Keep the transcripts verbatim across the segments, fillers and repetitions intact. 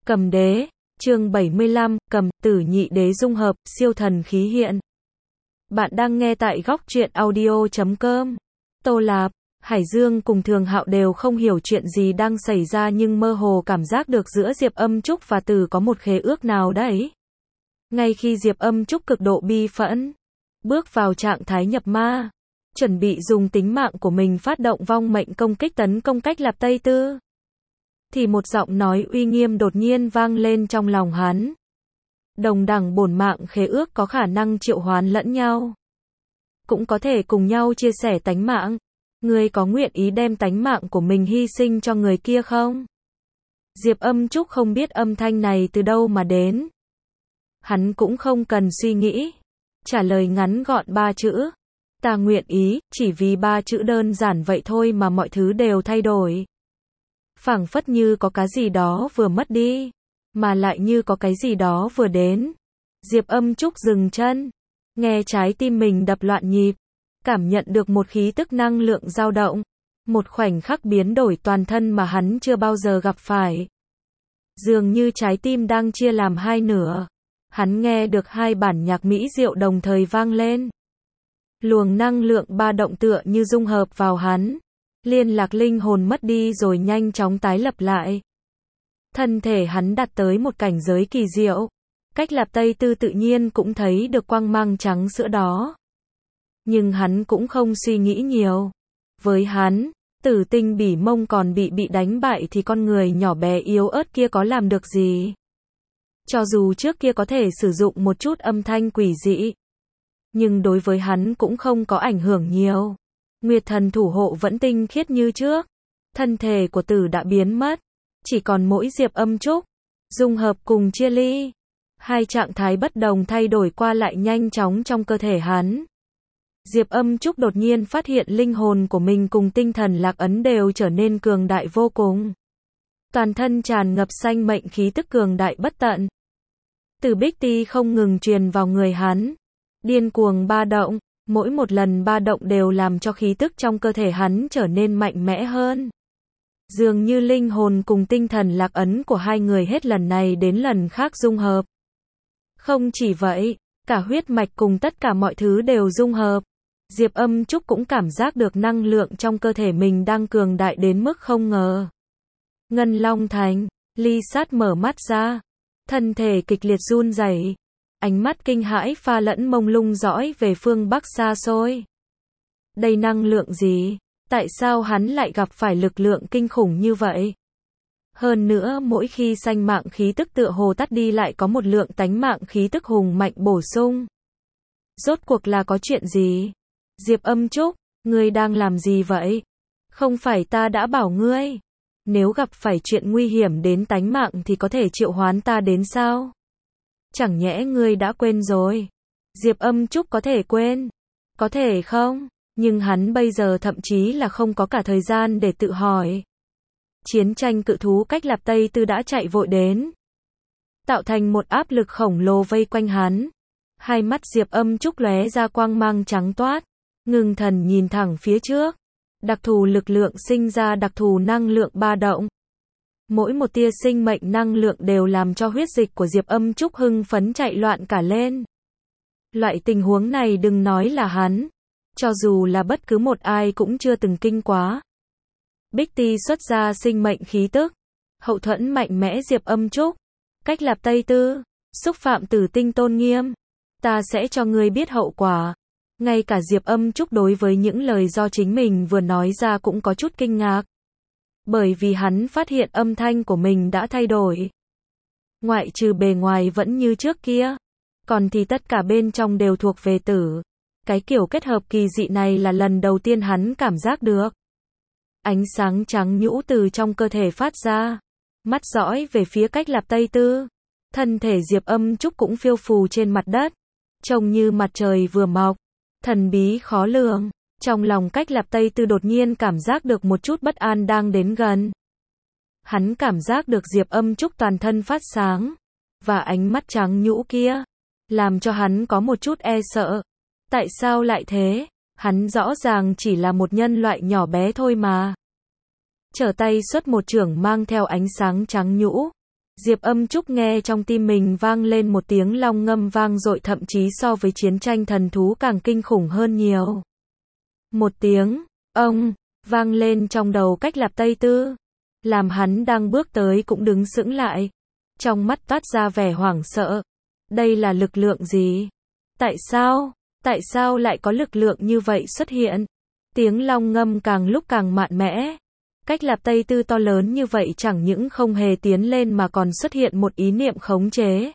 Cầm đế, chương bảy mươi lăm, cầm, tử nhị đế dung hợp, siêu thần khí hiện. Bạn đang nghe tại góc truyện audio chấm com. Tô Lạp, Hải Dương cùng Thường Hạo đều không hiểu chuyện gì đang xảy ra nhưng mơ hồ cảm giác được giữa Diệp Âm Trúc và Tử có một khế ước nào đấy. Ngay khi Diệp Âm Trúc cực độ bi phẫn, bước vào trạng thái nhập ma, chuẩn bị dùng tính mạng của mình phát động vong mệnh công kích tấn công Cách Lạp Tây Tư, thì một giọng nói uy nghiêm đột nhiên vang lên trong lòng hắn. Đồng đẳng bổn mạng khế ước có khả năng triệu hoán lẫn nhau, cũng có thể cùng nhau chia sẻ tánh mạng. Ngươi có nguyện ý đem tánh mạng của mình hy sinh cho người kia không? Diệp Âm Trúc không biết âm thanh này từ đâu mà đến. Hắn cũng không cần suy nghĩ, trả lời ngắn gọn ba chữ. Ta nguyện ý, chỉ vì ba chữ đơn giản vậy thôi mà mọi thứ đều thay đổi. Phảng phất như có cái gì đó vừa mất đi, mà lại như có cái gì đó vừa đến. Diệp Âm Trúc dừng chân, nghe trái tim mình đập loạn nhịp, cảm nhận được một khí tức năng lượng dao động, một khoảnh khắc biến đổi toàn thân mà hắn chưa bao giờ gặp phải. Dường như trái tim đang chia làm hai nửa. Hắn nghe được hai bản nhạc mỹ diệu đồng thời vang lên. Luồng năng lượng ba động tựa như dung hợp vào hắn. Liên lạc linh hồn mất đi rồi nhanh chóng tái lập lại. Thân thể hắn đạt tới một cảnh giới kỳ diệu. Cách Lạp Tây Tư tự nhiên cũng thấy được quang mang trắng sữa đó. Nhưng hắn cũng không suy nghĩ nhiều. Với hắn, Tử Tinh Bỉ Mông còn bị bị đánh bại thì con người nhỏ bé yếu ớt kia có làm được gì? Cho dù trước kia có thể sử dụng một chút âm thanh quỷ dị, nhưng đối với hắn cũng không có ảnh hưởng nhiều. Nguyệt thần thủ hộ vẫn tinh khiết như trước. Thân thể của Tử đã biến mất, chỉ còn mỗi Diệp Âm Trúc, dung hợp cùng chia ly. Hai trạng thái bất đồng thay đổi qua lại nhanh chóng trong cơ thể hắn. Diệp Âm Trúc đột nhiên phát hiện linh hồn của mình cùng tinh thần lạc ấn đều trở nên cường đại vô cùng. Toàn thân tràn ngập sanh mệnh khí tức cường đại bất tận. Từ bích ti không ngừng truyền vào người hắn, điên cuồng ba động, mỗi một lần ba động đều làm cho khí tức trong cơ thể hắn trở nên mạnh mẽ hơn. Dường như linh hồn cùng tinh thần lạc ấn của hai người hết lần này đến lần khác dung hợp. Không chỉ vậy, cả huyết mạch cùng tất cả mọi thứ đều dung hợp. Diệp Âm Trúc cũng cảm giác được năng lượng trong cơ thể mình đang cường đại đến mức không ngờ. Ngân Long Thành, Ly Sát mở mắt ra, thân thể kịch liệt run rẩy, ánh mắt kinh hãi pha lẫn mông lung dõi về phương Bắc xa xôi. Đây năng lượng gì? Tại sao hắn lại gặp phải lực lượng kinh khủng như vậy? Hơn nữa mỗi khi sanh mạng khí tức tựa hồ tắt đi lại có một lượng tánh mạng khí tức hùng mạnh bổ sung. Rốt cuộc là có chuyện gì? Diệp Âm Trúc, ngươi đang làm gì vậy? Không phải ta đã bảo ngươi, nếu gặp phải chuyện nguy hiểm đến tánh mạng thì có thể triệu hoán ta đến sao? Chẳng nhẽ ngươi đã quên rồi? Diệp Âm Trúc có thể quên, có thể không, nhưng hắn bây giờ thậm chí là không có cả thời gian để tự hỏi. Chiến tranh cự thú Cách Lạp Tây Tư đã chạy vội đến, tạo thành một áp lực khổng lồ vây quanh hắn. Hai mắt Diệp Âm Trúc lóe ra quang mang trắng toát, ngưng thần nhìn thẳng phía trước. Đặc thù lực lượng sinh ra đặc thù năng lượng ba động. Mỗi một tia sinh mệnh năng lượng đều làm cho huyết dịch của Diệp Âm Trúc hưng phấn chạy loạn cả lên. Loại tình huống này đừng nói là hắn, cho dù là bất cứ một ai cũng chưa từng kinh quá. Bích Ti xuất ra sinh mệnh khí tức, hậu thuẫn mạnh mẽ Diệp Âm Trúc. Cách Lạp Tây Tư, xúc phạm Tử Tinh tôn nghiêm, ta sẽ cho ngươi biết hậu quả. Ngay cả Diệp Âm Trúc đối với những lời do chính mình vừa nói ra cũng có chút kinh ngạc. Bởi vì hắn phát hiện âm thanh của mình đã thay đổi. Ngoại trừ bề ngoài vẫn như trước kia, còn thì tất cả bên trong đều thuộc về Tử. Cái kiểu kết hợp kỳ dị này là lần đầu tiên hắn cảm giác được. Ánh sáng trắng nhũ từ trong cơ thể phát ra, mắt dõi về phía Cách Lạp Tây Tư. Thân thể Diệp Âm Trúc cũng phiêu phù trên mặt đất, trông như mặt trời vừa mọc, thần bí khó lường. Trong lòng Cách Lạp Tây Tư đột nhiên cảm giác được một chút bất an đang đến gần. Hắn cảm giác được Diệp Âm Trúc toàn thân phát sáng, và ánh mắt trắng nhũ kia, làm cho hắn có một chút e sợ. Tại sao lại thế? Hắn rõ ràng chỉ là một nhân loại nhỏ bé thôi mà. Trở tay xuất một chưởng mang theo ánh sáng trắng nhũ, Diệp Âm Trúc nghe trong tim mình vang lên một tiếng long ngâm vang dội, thậm chí so với chiến tranh thần thú càng kinh khủng hơn nhiều. Một tiếng, ông, vang lên trong đầu Cách Lạp Tây Tư. Làm hắn đang bước tới cũng đứng sững lại. Trong mắt toát ra vẻ hoảng sợ. Đây là lực lượng gì? Tại sao? Tại sao lại có lực lượng như vậy xuất hiện? Tiếng long ngâm càng lúc càng mạnh mẽ. Cách Lạp Tây Tư to lớn như vậy chẳng những không hề tiến lên mà còn xuất hiện một ý niệm khống chế.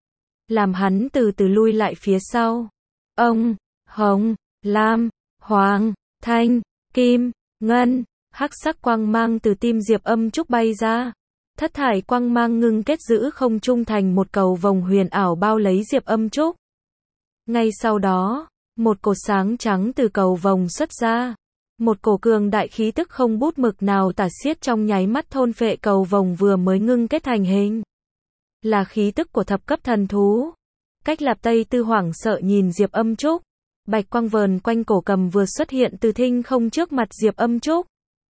Làm hắn từ từ lui lại phía sau. Ông, hồng, lam, hoàng, thanh, kim, ngân, hắc sắc quang mang từ tim Diệp Âm Trúc bay ra. Thất thải quang mang ngưng kết giữ không trung thành một cầu vồng huyền ảo bao lấy Diệp Âm Trúc. Ngay sau đó, một cột sáng trắng từ cầu vồng xuất ra. Một cổ cường đại khí tức không bút mực nào tả xiết trong nháy mắt thôn phệ cầu vồng vừa mới ngưng kết thành hình. Là khí tức của thập cấp thần thú. Cách Lạp Tây Tư hoảng sợ nhìn Diệp Âm Trúc. Bạch quang vờn quanh cổ cầm vừa xuất hiện từ thinh không trước mặt Diệp Âm Trúc.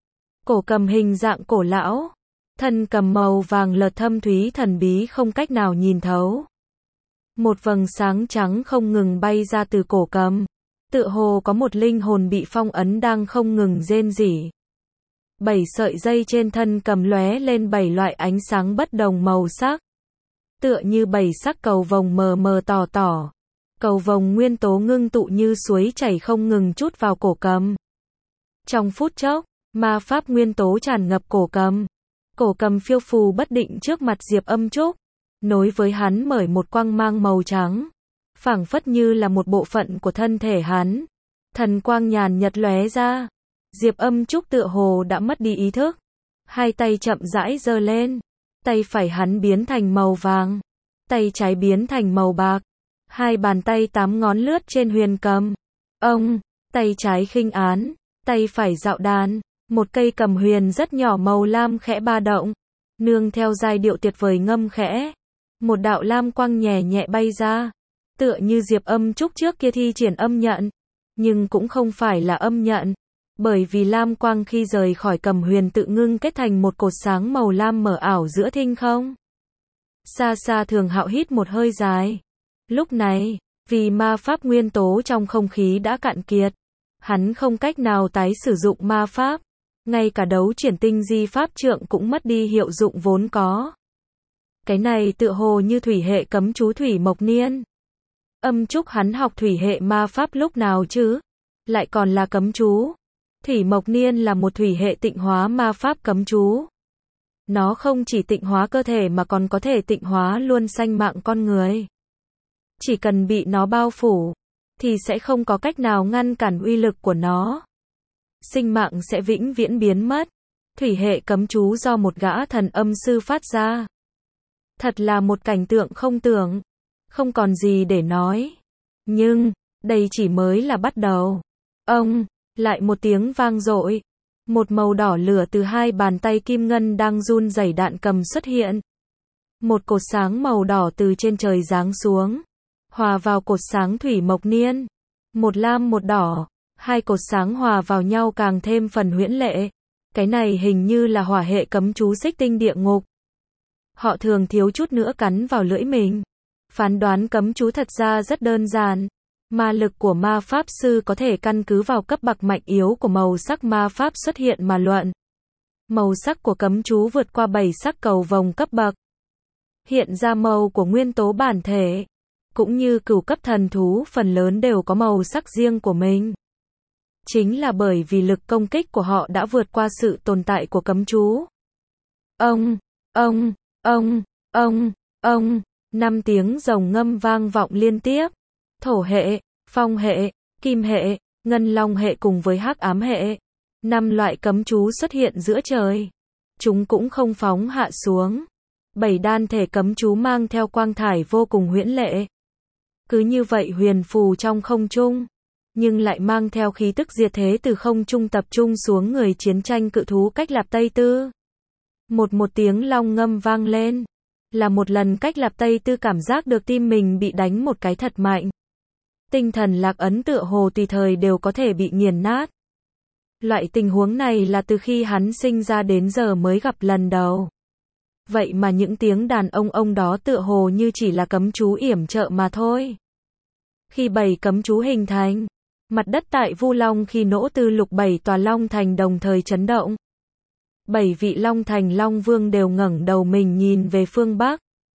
Cổ cầm hình dạng cổ lão. Thân cầm màu vàng lợt thâm thúy thần bí không cách nào nhìn thấu. Một vầng sáng trắng không ngừng bay ra từ cổ cầm. Tựa hồ có một linh hồn bị phong ấn đang không ngừng rên rỉ. Bảy sợi dây trên thân cầm lóe lên bảy loại ánh sáng bất đồng màu sắc. Tựa như bảy sắc cầu vồng mờ mờ tỏ tỏ. Cầu vồng nguyên tố ngưng tụ như suối chảy không ngừng trút vào cổ cầm. Trong phút chốc, ma pháp nguyên tố tràn ngập cổ cầm. Cổ cầm phiêu phù bất định trước mặt Diệp Âm Trúc. Nối với hắn bởi một quang mang màu trắng. Phảng phất như là một bộ phận của thân thể hắn. Thần quang nhàn nhật lóe ra. Diệp Âm Trúc tựa hồ đã mất đi ý thức. Hai tay chậm rãi giơ lên. Tay phải hắn biến thành màu vàng. Tay trái biến thành màu bạc. Hai bàn tay tám ngón lướt trên huyền cầm. Ông, tay trái khinh án. Tay phải dạo đàn. Một cây cầm huyền rất nhỏ màu lam khẽ ba động. Nương theo giai điệu tuyệt vời ngâm khẽ. Một đạo lam quang nhẹ nhẹ bay ra. Tựa như Diệp Âm Trúc trước kia thi triển âm nhận. Nhưng cũng không phải là âm nhận. Bởi vì lam quang khi rời khỏi cầm huyền tự ngưng kết thành một cột sáng màu lam mờ ảo giữa thinh không. Xa xa Thường Hạo hít một hơi dài. Lúc này, vì ma pháp nguyên tố trong không khí đã cạn kiệt. Hắn không cách nào tái sử dụng ma pháp. Ngay cả đấu triển tinh di pháp trượng cũng mất đi hiệu dụng vốn có. Cái này tựa hồ như thủy hệ cấm chú Thủy Mộc Niên. Âm Trúc hắn học thủy hệ ma pháp lúc nào chứ? Lại còn là cấm chú. Thủy Mộc Niên là một thủy hệ tịnh hóa ma pháp cấm chú. Nó không chỉ tịnh hóa cơ thể mà còn có thể tịnh hóa luôn sanh mạng con người. Chỉ cần bị nó bao phủ, thì sẽ không có cách nào ngăn cản uy lực của nó. Sinh mạng sẽ vĩnh viễn biến mất. Thủy hệ cấm chú do một gã thần âm sư phát ra. Thật là một cảnh tượng không tưởng. Không còn gì để nói. Nhưng, đây chỉ mới là bắt đầu. Ông, lại một tiếng vang dội. Một màu đỏ lửa từ hai bàn tay kim ngân đang run rẩy đạn cầm xuất hiện. Một cột sáng màu đỏ từ trên trời giáng xuống. Hòa vào cột sáng Thủy Mộc Niên. Một lam một đỏ. Hai cột sáng hòa vào nhau càng thêm phần huyễn lệ. Cái này hình như là hỏa hệ cấm chú Xích Tinh Địa Ngục. Họ thường thiếu chút nữa cắn vào lưỡi mình. Phán đoán cấm chú thật ra rất đơn giản. Ma lực của ma pháp sư có thể căn cứ vào cấp bậc mạnh yếu của màu sắc ma pháp xuất hiện mà luận. Màu sắc của cấm chú vượt qua bảy sắc cầu vồng cấp bậc. Hiện ra màu của nguyên tố bản thể. Cũng như cửu cấp thần thú phần lớn đều có màu sắc riêng của mình. Chính là bởi vì lực công kích của họ đã vượt qua sự tồn tại của cấm chú. Ông, ông, ông, ông, ông, năm tiếng rồng ngâm vang vọng liên tiếp. Thổ hệ, phong hệ, kim hệ, ngân long hệ cùng với hắc ám hệ. Năm loại cấm chú xuất hiện giữa trời. Chúng cũng không phóng hạ xuống. Bảy đan thể cấm chú mang theo quang thải vô cùng huyễn lệ. Cứ như vậy huyền phù trong không trung. Nhưng lại mang theo khí tức diệt thế từ không trung tập trung xuống người chiến tranh cự thú Cách Lạp Tây Tư. Một một tiếng long ngâm vang lên. Là một lần Cách Lạp Tây Tư cảm giác được tim mình bị đánh một cái thật mạnh. Tinh thần lạc ấn tựa hồ tùy thời đều có thể bị nghiền nát. Loại tình huống này là từ khi hắn sinh ra đến giờ mới gặp lần đầu. Vậy mà những tiếng đàn ông ông đó tựa hồ như chỉ là cấm chú yểm trợ mà thôi. Khi bảy cấm chú hình thành, mặt đất tại Vu Long khi nỗ tư lục bảy tòa Long Thành đồng thời chấn động. Bảy vị Long Thành Long Vương đều ngẩng đầu mình nhìn về phương Bắc.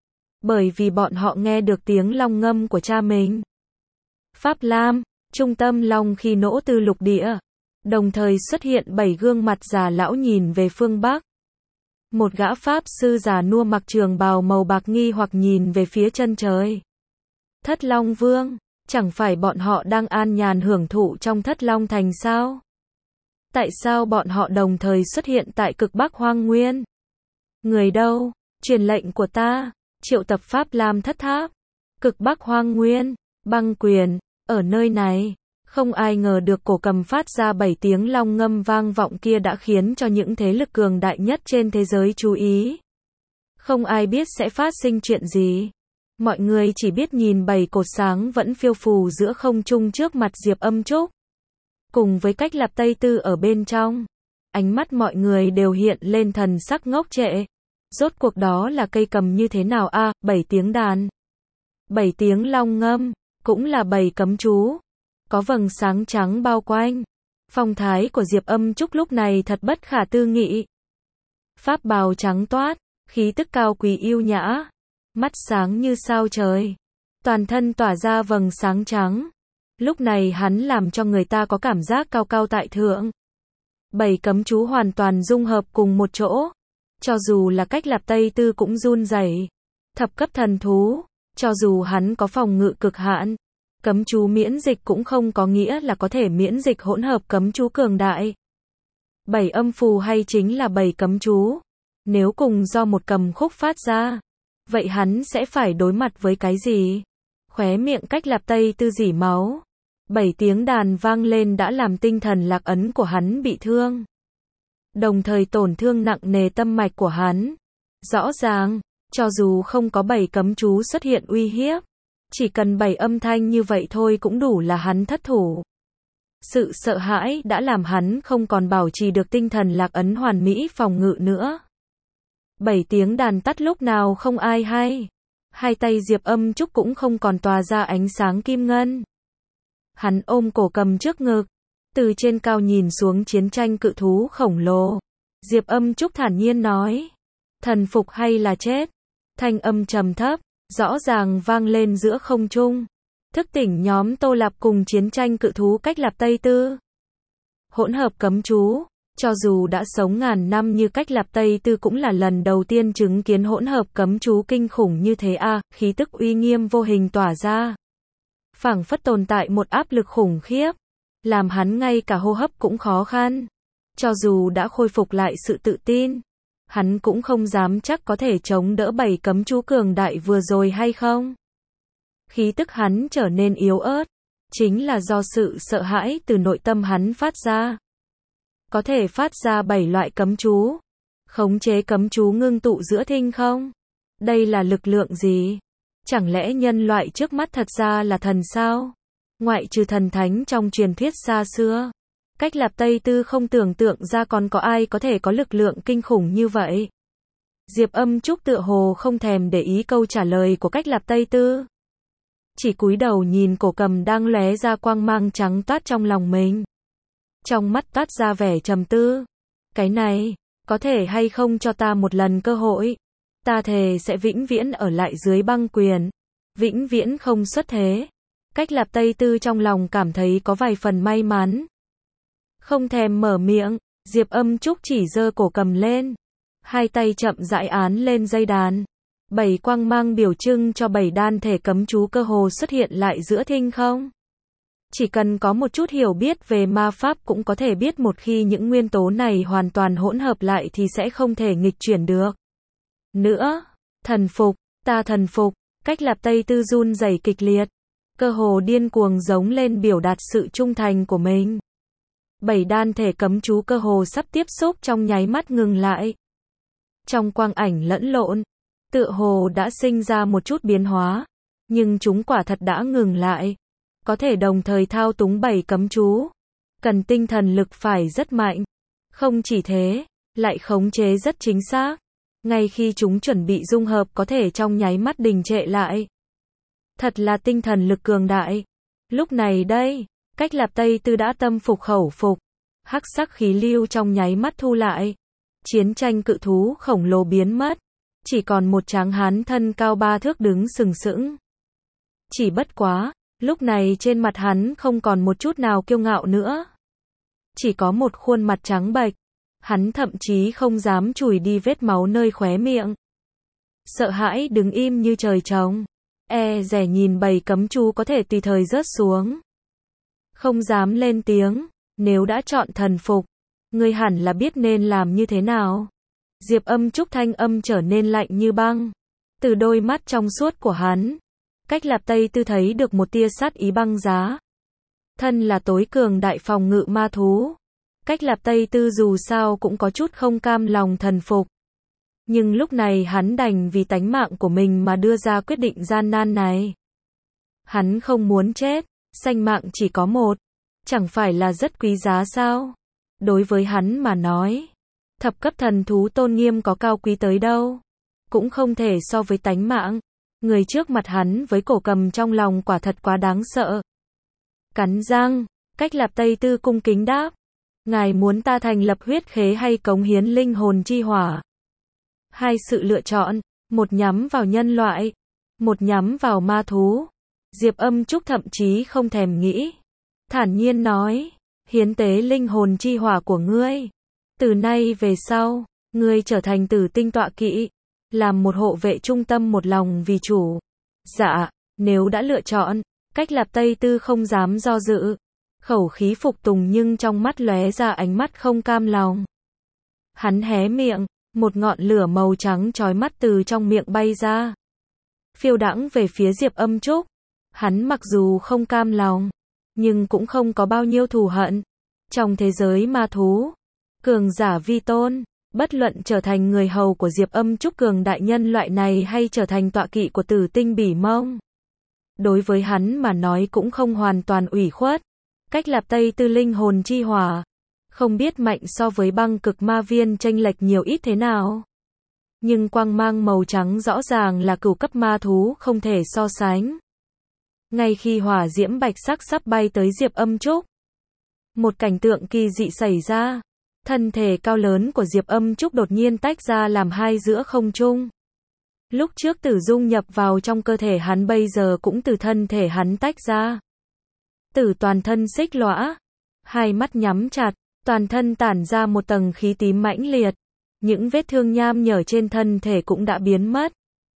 Bởi vì bọn họ nghe được tiếng long ngâm của cha mình. Pháp Lam, trung tâm Long khi nỗ tư lục địa. Đồng thời xuất hiện bảy gương mặt già lão nhìn về phương Bắc. Một gã Pháp sư già nua mặc trường bào màu bạc nghi hoặc nhìn về phía chân trời. Thất Long Vương, chẳng phải bọn họ đang an nhàn hưởng thụ trong Thất Long Thành sao? Tại sao bọn họ đồng thời xuất hiện tại cực Bắc Hoang Nguyên? Người đâu? Truyền lệnh của ta, triệu tập Pháp Lam Thất Tháp. Cực Bắc Hoang Nguyên, băng quyền, ở nơi này. Không ai ngờ được cổ cầm phát ra bảy tiếng long ngâm vang vọng kia đã khiến cho những thế lực cường đại nhất trên thế giới chú ý. Không ai biết sẽ phát sinh chuyện gì. Mọi người chỉ biết nhìn bảy cột sáng vẫn phiêu phù giữa không trung trước mặt Diệp Âm Trúc. Cùng với cách Lạp Tây Tư ở bên trong. Ánh mắt mọi người đều hiện lên thần sắc ngốc trệ. Rốt cuộc đó là cây cầm như thế nào a? À, bảy tiếng đàn. Bảy tiếng long ngâm, cũng là bảy cấm chú. Có vầng sáng trắng bao quanh. Phong thái của Diệp Âm Trúc lúc này thật bất khả tư nghị. Pháp bào trắng toát, khí tức cao quý yêu nhã. Mắt sáng như sao trời. Toàn thân tỏa ra vầng sáng trắng. Lúc này hắn làm cho người ta có cảm giác cao cao tại thượng. Bảy cấm chú hoàn toàn dung hợp cùng một chỗ. Cho dù là cách Lạp Tây Tư cũng run rẩy. Thập cấp thần thú, cho dù hắn có phòng ngự cực hạn. Cấm chú miễn dịch cũng không có nghĩa là có thể miễn dịch hỗn hợp cấm chú cường đại. Bảy âm phù hay chính là bảy cấm chú. Nếu cùng do một cầm khúc phát ra, vậy hắn sẽ phải đối mặt với cái gì? Khóe miệng cách Lạp Tây Tư rỉ máu. Bảy tiếng đàn vang lên đã làm tinh thần lạc ấn của hắn bị thương. Đồng thời tổn thương nặng nề tâm mạch của hắn. Rõ ràng, cho dù không có bảy cấm chú xuất hiện uy hiếp, chỉ cần bảy âm thanh như vậy thôi cũng đủ là hắn thất thủ. Sự sợ hãi đã làm hắn không còn bảo trì được tinh thần lạc ấn hoàn mỹ phòng ngự nữa. Bảy tiếng đàn tắt lúc nào không ai hay. Hai tay Diệp Âm Trúc cũng không còn tỏa ra ánh sáng kim ngân. Hắn ôm cổ cầm trước ngực, từ trên cao nhìn xuống chiến tranh cự thú khổng lồ. Diệp Âm Trúc thản nhiên nói, thần phục hay là chết? Thanh âm trầm thấp, rõ ràng vang lên giữa không trung. Thức tỉnh nhóm Tô Lạp cùng chiến tranh cự thú cách Lạp Tây Tư. Hỗn hợp cấm chú, cho dù đã sống ngàn năm như cách Lạp Tây Tư cũng là lần đầu tiên chứng kiến hỗn hợp cấm chú kinh khủng như thế a, à, khí tức uy nghiêm vô hình tỏa ra. Phảng phất tồn tại một áp lực khủng khiếp, làm hắn ngay cả hô hấp cũng khó khăn. Cho dù đã khôi phục lại sự tự tin, hắn cũng không dám chắc có thể chống đỡ bảy cấm chú cường đại vừa rồi hay không. Khí tức hắn trở nên yếu ớt, chính là do sự sợ hãi từ nội tâm hắn phát ra. Có thể phát ra bảy loại cấm chú, khống chế cấm chú ngưng tụ giữa thinh không? Đây là lực lượng gì? Chẳng lẽ nhân loại trước mắt thật ra là thần sao? Ngoại trừ thần thánh trong truyền thuyết xa xưa, cách Lạp Tây Tư không tưởng tượng ra còn có ai có thể có lực lượng kinh khủng như vậy. Diệp Âm Trúc tựa hồ không thèm để ý câu trả lời của cách Lạp Tây Tư. Chỉ cúi đầu nhìn cổ cầm đang lóe ra quang mang trắng toát trong lòng mình. Trong mắt toát ra vẻ trầm tư. Cái này, có thể hay không cho ta một lần cơ hội? Ta thề sẽ vĩnh viễn ở lại dưới băng quyền. Vĩnh viễn không xuất thế. Cách Lạp Tây Tư trong lòng cảm thấy có vài phần may mắn. Không thèm mở miệng, Diệp Âm Trúc chỉ giơ cổ cầm lên. Hai tay chậm rãi án lên dây đàn. Bảy quang mang biểu trưng cho bảy đan thể cấm chú cơ hồ xuất hiện lại giữa thinh không. Chỉ cần có một chút hiểu biết về ma pháp cũng có thể biết một khi những nguyên tố này hoàn toàn hỗn hợp lại thì sẽ không thể nghịch chuyển được. Nữa, thần phục, ta thần phục, cách Lạp Tây Tư run rẩy kịch liệt. Cơ hồ điên cuồng giống lên biểu đạt sự trung thành của mình. Bảy đan thể cấm chú cơ hồ sắp tiếp xúc trong nháy mắt ngừng lại. Trong quang ảnh lẫn lộn, tựa hồ đã sinh ra một chút biến hóa, nhưng chúng quả thật đã ngừng lại. Có thể đồng thời thao túng bảy cấm chú, cần tinh thần lực phải rất mạnh. Không chỉ thế, lại khống chế rất chính xác. Ngay khi chúng chuẩn bị dung hợp có thể trong nháy mắt đình trệ lại. Thật là tinh thần lực cường đại. Lúc này đây, Cách Lạp Tây Tư đã tâm phục khẩu phục. Hắc sắc khí lưu trong nháy mắt thu lại. Chiến tranh cự thú khổng lồ biến mất. Chỉ còn một tráng hán thân cao ba thước đứng sừng sững. Chỉ bất quá, lúc này trên mặt hắn không còn một chút nào kiêu ngạo nữa. Chỉ có một khuôn mặt trắng bệch. Hắn thậm chí không dám chùi đi vết máu nơi khóe miệng. Sợ hãi đứng im như trời trống. E dè nhìn bầy cấm chú có thể tùy thời rớt xuống. Không dám lên tiếng. Nếu đã chọn thần phục, ngươi hẳn là biết nên làm như thế nào. Diệp Âm Trúc thanh âm trở nên lạnh như băng. Từ đôi mắt trong suốt của hắn, Cách Lạp Tây Tư thấy được một tia sát ý băng giá. Thân là tối cường đại phòng ngự ma thú, Cách Lạp Tây Tư dù sao cũng có chút không cam lòng thần phục. Nhưng lúc này hắn đành vì tánh mạng của mình mà đưa ra quyết định gian nan này. Hắn không muốn chết, sanh mạng chỉ có một. Chẳng phải là rất quý giá sao? Đối với hắn mà nói, thập cấp thần thú tôn nghiêm có cao quý tới đâu. Cũng không thể so với tánh mạng. Người trước mặt hắn với cổ cầm trong lòng quả thật quá đáng sợ. Cắn răng, Cách Lạp Tây Tư cung kính đáp. Ngài muốn ta thành lập huyết khế hay cống hiến linh hồn chi hỏa? Hai sự lựa chọn, một nhắm vào nhân loại, một nhắm vào ma thú. Diệp Âm Trúc thậm chí không thèm nghĩ. Thản nhiên nói, hiến tế linh hồn chi hỏa của ngươi. Từ nay về sau, ngươi trở thành Tử Tinh tọa kỵ, làm một hộ vệ trung tâm một lòng vì chủ. Dạ, nếu đã lựa chọn, Cách Lạp Tây Tư không dám do dự. Khẩu khí phục tùng nhưng trong mắt lóe ra ánh mắt không cam lòng. Hắn hé miệng, một ngọn lửa màu trắng chói mắt từ trong miệng bay ra. Phiêu đãng về phía Diệp Âm Trúc. Hắn mặc dù không cam lòng, nhưng cũng không có bao nhiêu thù hận. Trong thế giới ma thú, cường giả vi tôn, bất luận trở thành người hầu của Diệp Âm Trúc cường đại nhân loại này hay trở thành tọa kỵ của Tử Tinh Bỉ Mông, đối với hắn mà nói cũng không hoàn toàn ủy khuất. Cách Lạp Tây Tư linh hồn chi hỏa, không biết mạnh so với băng cực ma viên chênh lệch nhiều ít thế nào. Nhưng quang mang màu trắng rõ ràng là cửu cấp ma thú không thể so sánh. Ngay khi hỏa diễm bạch sắc sắp bay tới Diệp Âm Trúc, một cảnh tượng kỳ dị xảy ra. Thân thể cao lớn của Diệp Âm Trúc đột nhiên tách ra làm hai giữa không trung. Lúc trước tử dung nhập vào trong cơ thể hắn bây giờ cũng từ thân thể hắn tách ra. Tử toàn thân xích lõa, hai mắt nhắm chặt, toàn thân tản ra một tầng khí tím mãnh liệt. Những vết thương nham nhở trên thân thể cũng đã biến mất.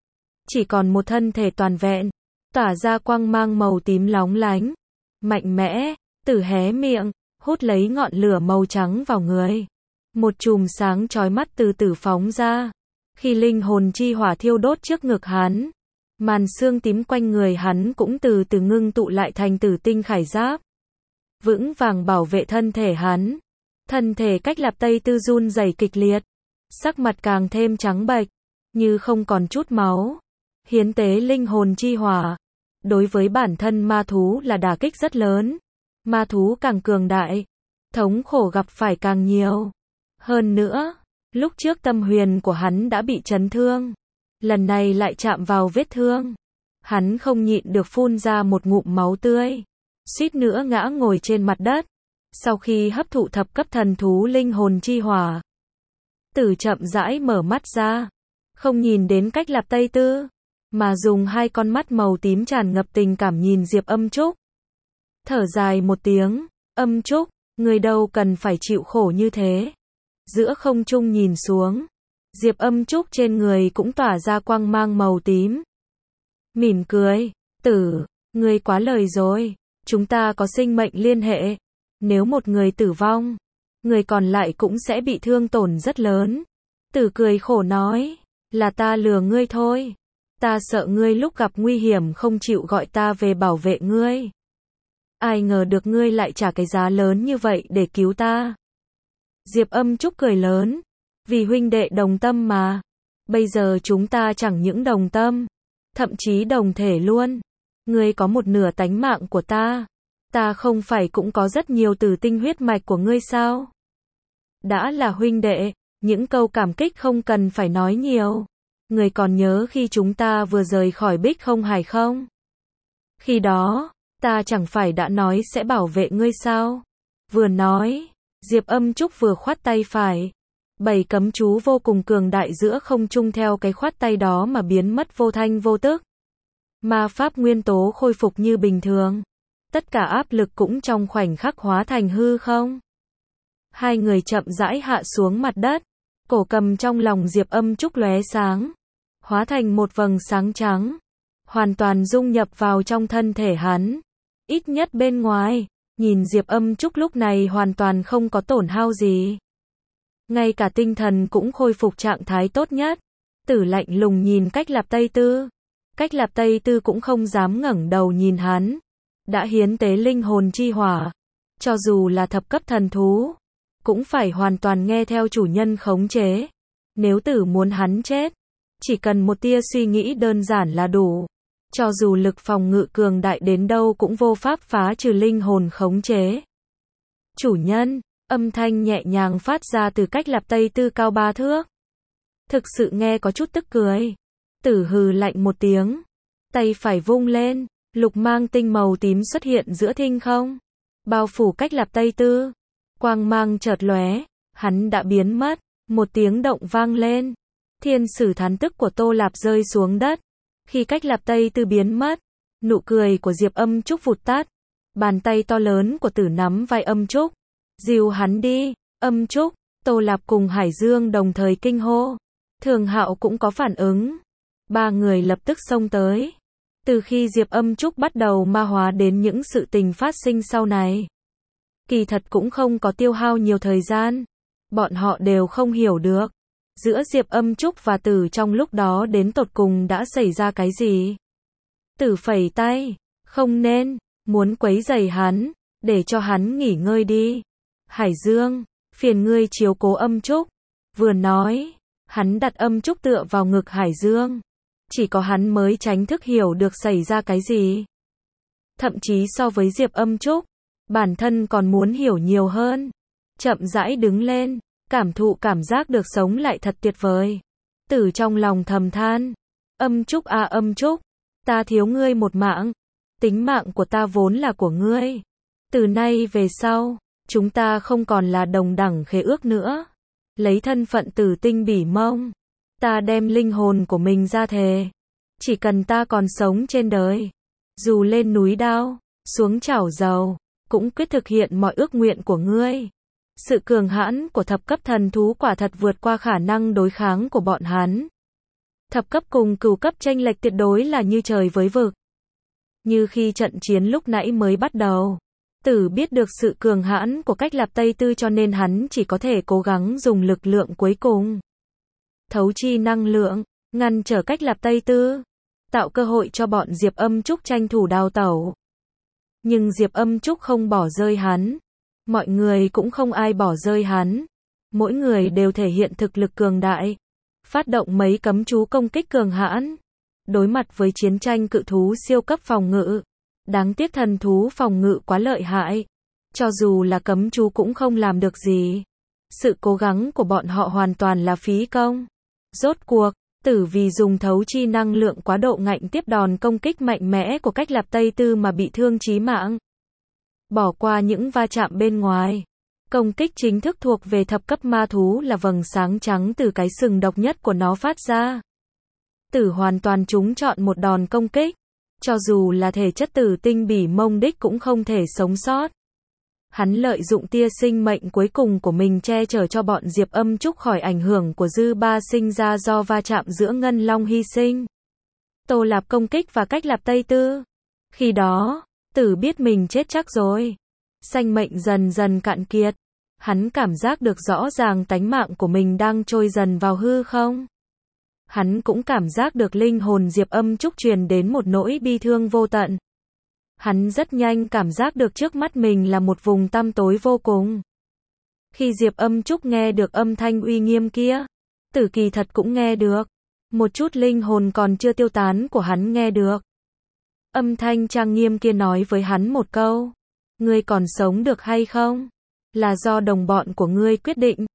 Chỉ còn một thân thể toàn vẹn, tỏa ra quang mang màu tím lóng lánh. Mạnh mẽ, Tử hé miệng, hút lấy ngọn lửa màu trắng vào người. Một chùm sáng chói mắt từ Tử phóng ra. Khi linh hồn chi hỏa thiêu đốt trước ngực hắn, màn xương tím quanh người hắn cũng từ từ ngưng tụ lại thành tử tinh khải giáp. Vững vàng bảo vệ thân thể hắn. Thân thể Cách Lạp Tây Tư run rẩy kịch liệt. Sắc mặt càng thêm trắng bệch, như không còn chút máu. Hiến tế linh hồn chi hỏa, đối với bản thân ma thú là đả kích rất lớn. Ma thú càng cường đại, thống khổ gặp phải càng nhiều. Hơn nữa, lúc trước tâm huyền của hắn đã bị chấn thương. Lần này lại chạm vào vết thương. Hắn không nhịn được phun ra một ngụm máu tươi. Suýt nữa ngã ngồi trên mặt đất. Sau khi hấp thụ thập cấp thần thú linh hồn chi hỏa, Tử chậm rãi mở mắt ra. Không nhìn đến Cách Lạp Tây Tư, mà dùng hai con mắt màu tím tràn ngập tình cảm nhìn Diệp Âm Trúc. Thở dài một tiếng, Âm Trúc, người đâu cần phải chịu khổ như thế. Giữa không trung nhìn xuống, Diệp Âm Trúc trên người cũng tỏa ra quang mang màu tím. Mỉm cười, Tử, ngươi quá lời rồi, chúng ta có sinh mệnh liên hệ. Nếu một người tử vong, người còn lại cũng sẽ bị thương tổn rất lớn. Tử cười khổ nói, là ta lừa ngươi thôi. Ta sợ ngươi lúc gặp nguy hiểm không chịu gọi ta về bảo vệ ngươi. Ai ngờ được ngươi lại trả cái giá lớn như vậy để cứu ta. Diệp Âm Trúc cười lớn, vì huynh đệ đồng tâm mà. Bây giờ chúng ta chẳng những đồng tâm, thậm chí đồng thể luôn. Ngươi có một nửa tánh mạng của ta. Ta không phải cũng có rất nhiều tử tinh huyết mạch của ngươi sao? Đã là huynh đệ, Những câu cảm kích không cần phải nói nhiều. Người còn nhớ khi chúng ta vừa rời khỏi Bích Không Hải không? Khi đó, ta chẳng phải đã nói sẽ bảo vệ ngươi sao? Vừa nói, Diệp Âm Trúc vừa khoát tay phải. Bảy cấm chú vô cùng cường đại giữa không trung theo cái khoát tay đó mà biến mất vô thanh vô tức. Ma pháp nguyên tố khôi phục như bình thường. Tất cả áp lực cũng trong khoảnh khắc hóa thành hư không. Hai người chậm rãi hạ xuống mặt đất. Cổ cầm trong lòng Diệp Âm Trúc lóe sáng, hóa thành một vầng sáng trắng, hoàn toàn dung nhập vào trong thân thể hắn. Ít nhất bên ngoài, nhìn Diệp Âm Trúc lúc này hoàn toàn không có tổn hao gì. Ngay cả tinh thần cũng khôi phục trạng thái tốt nhất. Tử lạnh lùng nhìn Cách Lạp Tây Tư. Cách Lạp Tây Tư cũng không dám ngẩng đầu nhìn hắn. Đã hiến tế linh hồn chi hỏa. Cho dù là thập cấp thần thú, cũng phải hoàn toàn nghe theo chủ nhân khống chế. Nếu Tử muốn hắn chết, chỉ cần một tia suy nghĩ đơn giản là đủ. Cho dù lực phòng ngự cường đại đến đâu cũng vô pháp phá trừ linh hồn khống chế. Chủ nhân, âm thanh nhẹ nhàng phát ra từ Cách Lạp Tây Tư cao ba thước. Thực sự nghe có chút tức cười. Tử hừ lạnh một tiếng. Tay phải vung lên, lục mang tinh màu tím xuất hiện giữa thinh không. Bao phủ Cách Lạp Tây Tư. Quang mang chợt lóe, hắn đã biến mất. Một tiếng động vang lên. Thiên sử thán tức của Tô Lạp rơi xuống đất. Khi Cách Lạp Tây Tư biến mất, nụ cười của Diệp Âm Trúc vụt tắt. Bàn tay to lớn của Tử nắm vai Âm Trúc. Dìu hắn đi. Âm Trúc, Tô Lạp cùng Hải Dương đồng thời kinh hô. Thường Hạo cũng có phản ứng. Ba người lập tức xông tới. Từ khi Diệp Âm Trúc bắt đầu ma hóa đến những sự tình phát sinh sau này, kỳ thật cũng không có tiêu hao nhiều thời gian. Bọn họ đều không hiểu được giữa Diệp Âm Trúc và Tử trong lúc đó đến tột cùng đã xảy ra cái gì. Tử phẩy tay, không nên, muốn quấy rầy hắn, để cho hắn nghỉ ngơi đi. Hải Dương, phiền ngươi chiếu cố Âm Trúc. Vừa nói, hắn đặt Âm Trúc tựa vào ngực Hải Dương. Chỉ có hắn mới tránh thức hiểu được xảy ra cái gì. Thậm chí so với Diệp Âm Trúc, bản thân còn muốn hiểu nhiều hơn. Chậm rãi đứng lên, cảm thụ cảm giác được sống lại thật tuyệt vời. Tử trong lòng thầm than. Âm Trúc à Âm Trúc, ta thiếu ngươi một mạng. Tính mạng của ta vốn là của ngươi. Từ nay về sau, chúng ta không còn là đồng đẳng khế ước nữa. Lấy thân phận Tử Tinh Bỉ Mông, ta đem linh hồn của mình ra thề. Chỉ cần ta còn sống trên đời, dù lên núi đao, xuống chảo dầu, cũng quyết thực hiện mọi ước nguyện của ngươi. Sự cường hãn của thập cấp thần thú quả thật vượt qua khả năng đối kháng của bọn hắn. Thập cấp cùng cửu cấp chênh lệch tuyệt đối là như trời với vực. Như khi trận chiến lúc nãy mới bắt đầu, Tử biết được sự cường hãn của Cách Lạp Tây Tư cho nên hắn chỉ có thể cố gắng dùng lực lượng cuối cùng. Thấu chi năng lượng, ngăn trở Cách Lạp Tây Tư, tạo cơ hội cho bọn Diệp Âm Trúc tranh thủ đào tẩu. Nhưng Diệp Âm Trúc không bỏ rơi hắn. Mọi người cũng không ai bỏ rơi hắn. Mỗi người đều thể hiện thực lực cường đại. Phát động mấy cấm chú công kích cường hãn. Đối mặt với chiến tranh cự thú siêu cấp phòng ngự. Đáng tiếc thần thú phòng ngự quá lợi hại. Cho dù là cấm chú cũng không làm được gì. Sự cố gắng của bọn họ hoàn toàn là phí công. Rốt cuộc, Tử vì dùng thấu chi năng lượng quá độ ngạnh tiếp đòn công kích mạnh mẽ của Cách Lạp Tây Tư mà bị thương chí mạng. Bỏ qua những va chạm bên ngoài. Công kích chính thức thuộc về thập cấp ma thú là vầng sáng trắng từ cái sừng độc nhất của nó phát ra. Tử hoàn toàn trúng chọn một đòn công kích. Cho dù là thể chất Tử Tinh Bỉ Mông đích cũng không thể sống sót. Hắn lợi dụng tia sinh mệnh cuối cùng của mình che chở cho bọn Diệp Âm Trúc khỏi ảnh hưởng của dư ba sinh ra do va chạm giữa Ngân Long hy sinh. Tô Lạp công kích và Cách Lạp Tây Tư. Khi đó, Tử biết mình chết chắc rồi. Sanh mệnh dần dần cạn kiệt. Hắn cảm giác được rõ ràng tánh mạng của mình đang trôi dần vào hư không. Hắn cũng cảm giác được linh hồn Diệp Âm Trúc truyền đến một nỗi bi thương vô tận. Hắn rất nhanh cảm giác được trước mắt mình là một vùng tăm tối vô cùng. Khi Diệp Âm Trúc nghe được âm thanh uy nghiêm kia, Tử kỳ thật cũng nghe được. Một chút linh hồn còn chưa tiêu tán của hắn nghe được. Âm thanh trang nghiêm kia nói với hắn một câu. Ngươi còn sống được hay không? Là do đồng bọn của ngươi quyết định.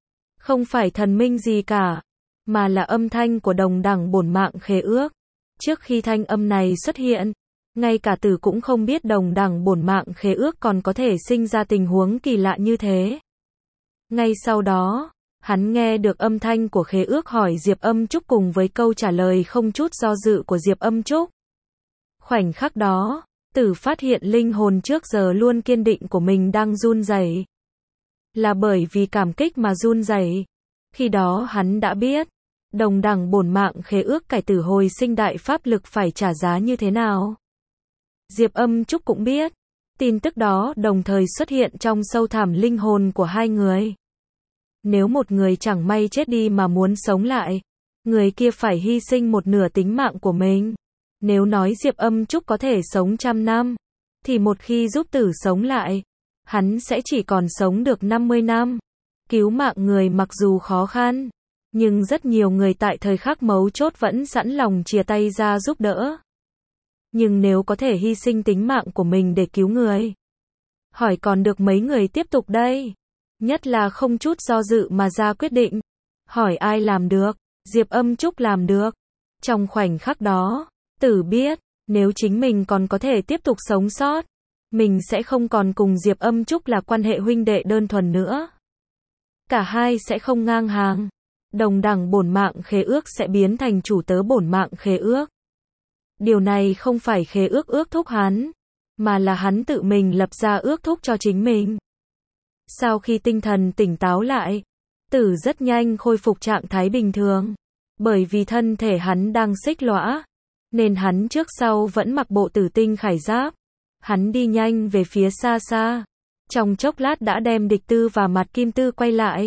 Không phải thần minh gì cả, mà là âm thanh của đồng đẳng bổn mạng khế ước. Trước khi thanh âm này xuất hiện, ngay cả Tử cũng không biết đồng đẳng bổn mạng khế ước còn có thể sinh ra tình huống kỳ lạ như thế. Ngay sau đó, hắn nghe được âm thanh của khế ước hỏi Diệp Âm Trúc cùng với câu trả lời không chút do dự của Diệp Âm Trúc. Khoảnh khắc đó, Tử phát hiện linh hồn trước giờ luôn kiên định của mình đang run rẩy. Là bởi vì cảm kích mà run rẩy. Khi đó hắn đã biết, đồng đẳng bổn mạng khế ước cải tử hồi sinh đại pháp lực phải trả giá như thế nào. Diệp Âm Trúc cũng biết, tin tức đó đồng thời xuất hiện trong sâu thẳm linh hồn của hai người. Nếu một người chẳng may chết đi mà muốn sống lại, người kia phải hy sinh một nửa tính mạng của mình. Nếu nói Diệp Âm Trúc có thể sống trăm năm, thì một khi giúp Tử sống lại, hắn sẽ chỉ còn sống được năm mươi năm. Cứu mạng người mặc dù khó khăn, nhưng rất nhiều người tại thời khắc mấu chốt vẫn sẵn lòng chìa tay ra giúp đỡ. Nhưng nếu có thể hy sinh tính mạng của mình để cứu người, hỏi còn được mấy người tiếp tục đây? Nhất là không chút do dự mà ra quyết định. Hỏi ai làm được? Diệp Âm Trúc làm được. Trong khoảnh khắc đó, Tử biết, nếu chính mình còn có thể tiếp tục sống sót, mình sẽ không còn cùng Diệp Âm Trúc là quan hệ huynh đệ đơn thuần nữa. Cả hai sẽ không ngang hàng. Đồng đẳng bổn mạng khế ước sẽ biến thành chủ tớ bổn mạng khế ước. Điều này không phải khế ước ước thúc hắn, mà là hắn tự mình lập ra ước thúc cho chính mình. Sau khi tinh thần tỉnh táo lại, Tử rất nhanh khôi phục trạng thái bình thường. Bởi vì thân thể hắn đang xích lõa, nên hắn trước sau vẫn mặc bộ tử tinh khải giáp. Hắn đi nhanh về phía xa xa. Trong chốc lát đã đem Địch Tư và Mạt Kim Tư quay lại.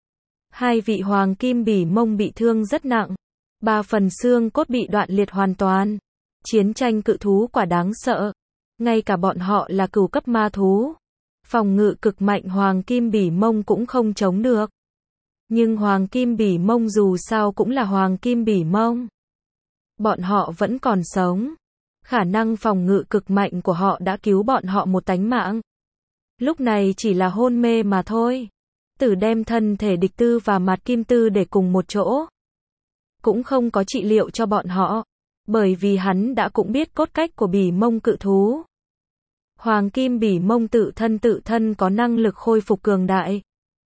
Hai vị hoàng kim bỉ mông bị thương rất nặng. Ba phần xương cốt bị đoạn liệt hoàn toàn. Chiến tranh cự thú quả đáng sợ. Ngay cả bọn họ là cửu cấp ma thú, phòng ngự cực mạnh hoàng kim bỉ mông cũng không chống được. Nhưng hoàng kim bỉ mông dù sao cũng là hoàng kim bỉ mông. Bọn họ vẫn còn sống. Khả năng phòng ngự cực mạnh của họ đã cứu bọn họ một tánh mạng. Lúc này chỉ là hôn mê mà thôi. Tử đem thân thể Địch Tư và Mạt Kim Tư để cùng một chỗ. Cũng không có trị liệu cho bọn họ. Bởi vì hắn đã cũng biết cốt cách của bỉ mông cự thú. Hoàng kim bỉ mông tự thân tự thân có năng lực khôi phục cường đại.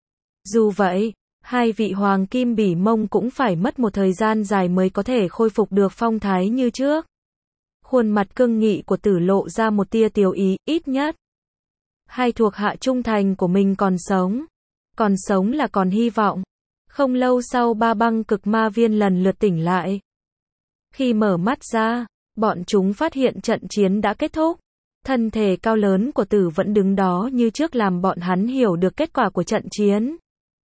Dù vậy, hai vị hoàng kim bỉ mông cũng phải mất một thời gian dài mới có thể khôi phục được phong thái như trước. Khuôn mặt cương nghị của Tử lộ ra một tia tiều ý, ít nhất. Hai thuộc hạ trung thành của mình còn sống. Còn sống là còn hy vọng. Không lâu sau ba băng cực ma viên lần lượt tỉnh lại. Khi mở mắt ra, bọn chúng phát hiện trận chiến đã kết thúc. Thân thể cao lớn của Tử vẫn đứng đó như trước làm bọn hắn hiểu được kết quả của trận chiến.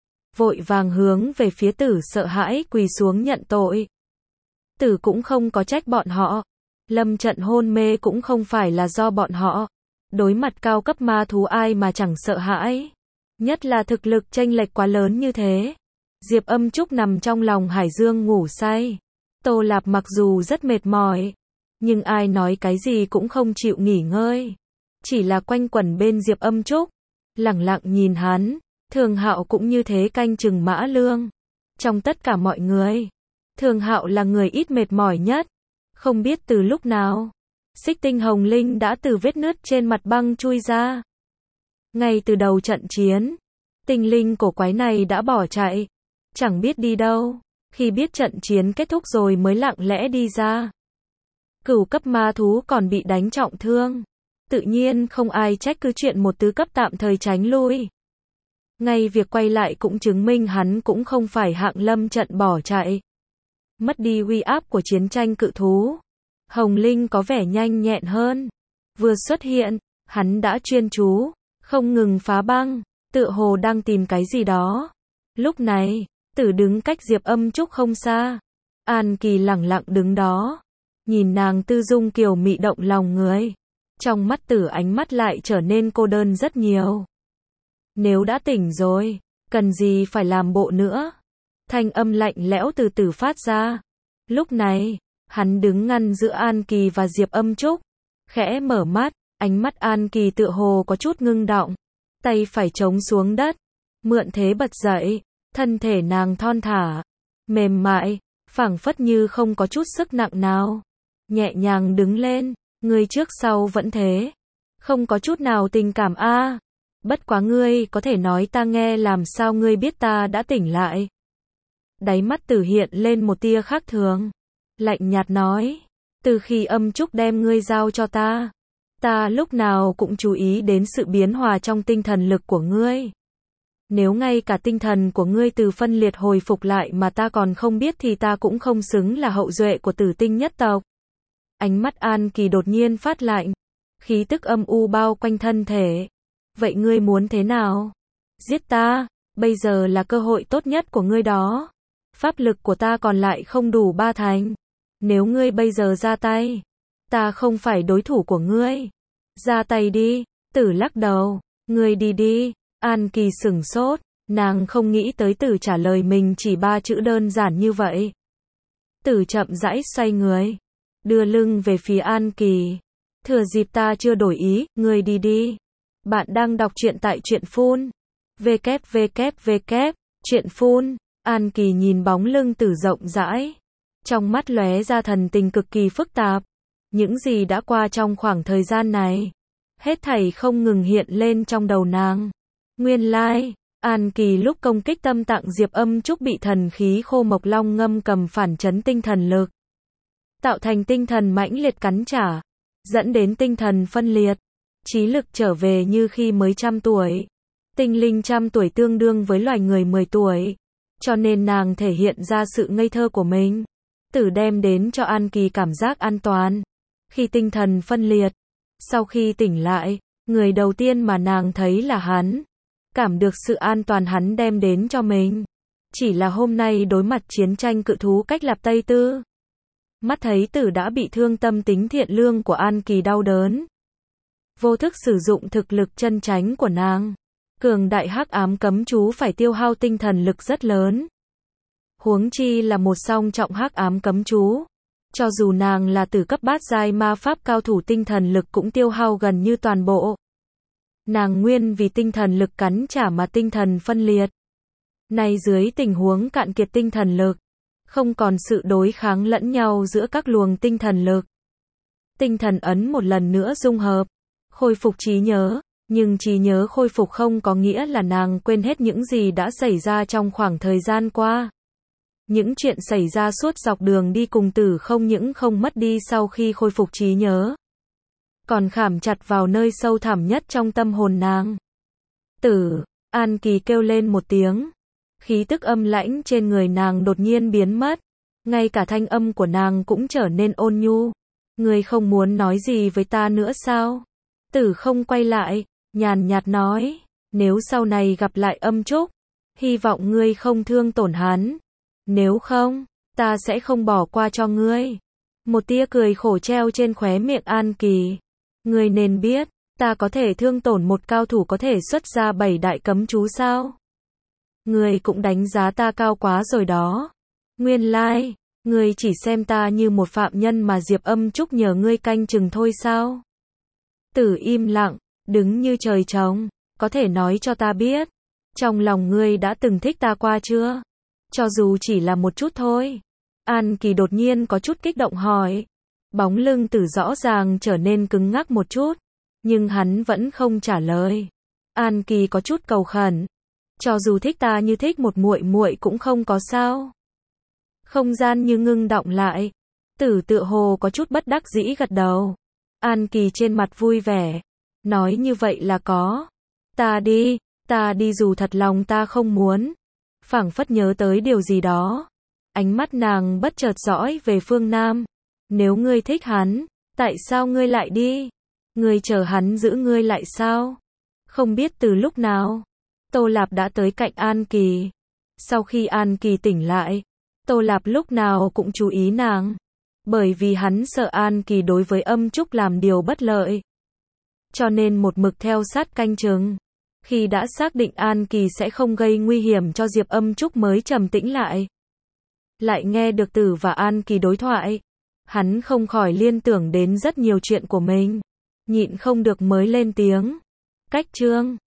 Vội vàng hướng về phía Tử sợ hãi quỳ xuống nhận tội. Tử cũng không có trách bọn họ. Lâm trận hôn mê cũng không phải là do bọn họ. Đối mặt cao cấp ma thú ai mà chẳng sợ hãi. Nhất là thực lực chênh lệch quá lớn như thế. Diệp Âm Trúc nằm trong lòng Hải Dương ngủ say. Tô Lạp mặc dù rất mệt mỏi, nhưng ai nói cái gì cũng không chịu nghỉ ngơi. Chỉ là quanh quẩn bên Diệp Âm Trúc, lẳng lặng nhìn hắn. Thường Hạo cũng như thế canh chừng Mã Lương. Trong tất cả mọi người, Thường Hạo là người ít mệt mỏi nhất. Không biết từ lúc nào, xích tinh hồng linh đã từ vết nứt trên mặt băng chui ra. Ngay từ đầu trận chiến, tinh linh cổ quái này đã bỏ chạy, chẳng biết đi đâu. Khi biết trận chiến kết thúc rồi mới lặng lẽ đi ra. Cửu cấp ma thú còn bị đánh trọng thương. Tự nhiên không ai trách cứ chuyện một tứ cấp tạm thời tránh lui. Ngay việc quay lại cũng chứng minh hắn cũng không phải hạng lâm trận bỏ chạy. Mất đi uy áp của chiến tranh cự thú. Hồng Linh có vẻ nhanh nhẹn hơn. Vừa xuất hiện, hắn đã chuyên chú, không ngừng phá băng, tựa hồ đang tìm cái gì đó. Lúc này, Tử đứng cách Diệp Âm Trúc không xa. An Kỳ lẳng lặng đứng đó. Nhìn nàng tư dung kiều mị động lòng người. Trong mắt Tử ánh mắt lại trở nên cô đơn rất nhiều. Nếu đã tỉnh rồi, cần gì phải làm bộ nữa. Thanh âm lạnh lẽo từ Tử phát ra. Lúc này, hắn đứng ngăn giữa An Kỳ và Diệp Âm Trúc. Khẽ mở mắt, ánh mắt An Kỳ tựa hồ có chút ngưng động. Tay phải chống xuống đất. Mượn thế bật dậy. Thân thể nàng thon thả, mềm mại, phảng phất như không có chút sức nặng nào. Nhẹ nhàng đứng lên, ngươi trước sau vẫn thế. Không có chút nào tình cảm a. À. Bất quá ngươi có thể nói ta nghe làm sao ngươi biết ta đã tỉnh lại. Đáy mắt Tử hiện lên một tia khác thường. Lạnh nhạt nói, từ khi Âm Trúc đem ngươi giao cho ta, ta lúc nào cũng chú ý đến sự biến hòa trong tinh thần lực của ngươi. Nếu ngay cả tinh thần của ngươi từ phân liệt hồi phục lại mà ta còn không biết thì ta cũng không xứng là hậu duệ của Tử Tinh nhất tộc. Ánh mắt An Kỳ đột nhiên phát lạnh, khí tức âm u bao quanh thân thể. Vậy ngươi muốn thế nào? Giết ta, bây giờ là cơ hội tốt nhất của ngươi đó. Pháp lực của ta còn lại không đủ ba thành. Nếu ngươi bây giờ ra tay, ta không phải đối thủ của ngươi. Ra tay đi. Tử lắc đầu, ngươi đi đi. An Kỳ sửng sốt, nàng không nghĩ tới Tử trả lời mình chỉ ba chữ đơn giản như vậy. Tử chậm rãi xoay người, đưa lưng về phía An Kỳ. Thừa dịp ta chưa đổi ý, ngươi đi đi. Bạn đang đọc truyện tại truyện phun. www. Truyện phun. An Kỳ nhìn bóng lưng Tử rộng rãi. Trong mắt lóe ra thần tình cực kỳ phức tạp. Những gì đã qua trong khoảng thời gian này, hết thảy không ngừng hiện lên trong đầu nàng. Nguyên lai, like, An Kỳ lúc công kích tâm tạng Diệp Âm Trúc bị thần khí khô mộc long ngâm cầm phản chấn tinh thần lực, tạo thành tinh thần mãnh liệt cắn trả, dẫn đến tinh thần phân liệt, trí lực trở về như khi mới trăm tuổi. Tinh linh trăm tuổi tương đương với loài người mười tuổi, cho nên nàng thể hiện ra sự ngây thơ của mình. Tử đem đến cho An Kỳ cảm giác an toàn. Khi tinh thần phân liệt, sau khi tỉnh lại, người đầu tiên mà nàng thấy là hắn. Cảm được sự an toàn hắn đem đến cho mình. Chỉ là hôm nay đối mặt chiến tranh cự thú cách Lạp Tây Tư. Mắt thấy Tử đã bị thương, tâm tính thiện lương của An Kỳ đau đớn. Vô thức sử dụng thực lực chân chánh của nàng. Cường đại hắc ám cấm chú phải tiêu hao tinh thần lực rất lớn. Huống chi là một song trọng hắc ám cấm chú. Cho dù nàng là Tử cấp bát giai ma pháp cao thủ, tinh thần lực cũng tiêu hao gần như toàn bộ. Nàng nguyên vì tinh thần lực cắn trả mà tinh thần phân liệt. Nay dưới tình huống cạn kiệt tinh thần lực, không còn sự đối kháng lẫn nhau giữa các luồng tinh thần lực. Tinh thần ấn một lần nữa dung hợp, khôi phục trí nhớ, nhưng trí nhớ khôi phục không có nghĩa là nàng quên hết những gì đã xảy ra trong khoảng thời gian qua. Những chuyện xảy ra suốt dọc đường đi cùng Tử không những không mất đi sau khi khôi phục trí nhớ, còn khảm chặt vào nơi sâu thẳm nhất trong tâm hồn nàng. Tử, An Kỳ kêu lên một tiếng. Khí tức âm lãnh trên người nàng đột nhiên biến mất. Ngay cả thanh âm của nàng cũng trở nên ôn nhu. Ngươi không muốn nói gì với ta nữa sao? Tử không quay lại, nhàn nhạt nói. Nếu sau này gặp lại Âm Trúc, hy vọng ngươi không thương tổn hắn. Nếu không, ta sẽ không bỏ qua cho ngươi. Một tia cười khổ treo trên khóe miệng An Kỳ. Ngươi nên biết, ta có thể thương tổn một cao thủ có thể xuất ra bảy đại cấm chú sao? Ngươi cũng đánh giá ta cao quá rồi đó. Nguyên lai, like, ngươi chỉ xem ta như một phạm nhân mà Diệp Âm Trúc nhờ ngươi canh chừng thôi sao? Tử im lặng, đứng như trời trống. Có thể nói cho ta biết, trong lòng ngươi đã từng thích ta qua chưa? Cho dù chỉ là một chút thôi. An Kỳ đột nhiên có chút kích động hỏi. Bóng lưng Tử rõ ràng trở nên cứng ngắc một chút, nhưng hắn vẫn không trả lời. An Kỳ có chút cầu khẩn. Cho dù thích ta như thích một muội muội cũng không có sao? Không gian như ngưng đọng lại. Tử tựa hồ có chút bất đắc dĩ gật đầu. An Kỳ trên mặt vui vẻ. Nói như vậy là có. Ta đi, ta đi dù thật lòng ta không muốn. Phảng phất nhớ tới điều gì đó. Ánh mắt nàng bất chợt dõi về phương Nam. Nếu ngươi thích hắn, tại sao ngươi lại đi? Ngươi chờ hắn giữ ngươi lại sao? Không biết từ lúc nào, Tô Lạp đã tới cạnh An Kỳ. Sau khi An Kỳ tỉnh lại, Tô Lạp lúc nào cũng chú ý nàng. Bởi vì hắn sợ An Kỳ đối với Âm Trúc làm điều bất lợi. Cho nên một mực theo sát canh chừng. Khi đã xác định An Kỳ sẽ không gây nguy hiểm cho Diệp Âm Trúc mới trầm tĩnh lại. Lại nghe được Tử và An Kỳ đối thoại. Hắn không khỏi liên tưởng đến rất nhiều chuyện của mình. Nhịn không được mới lên tiếng. Cách chương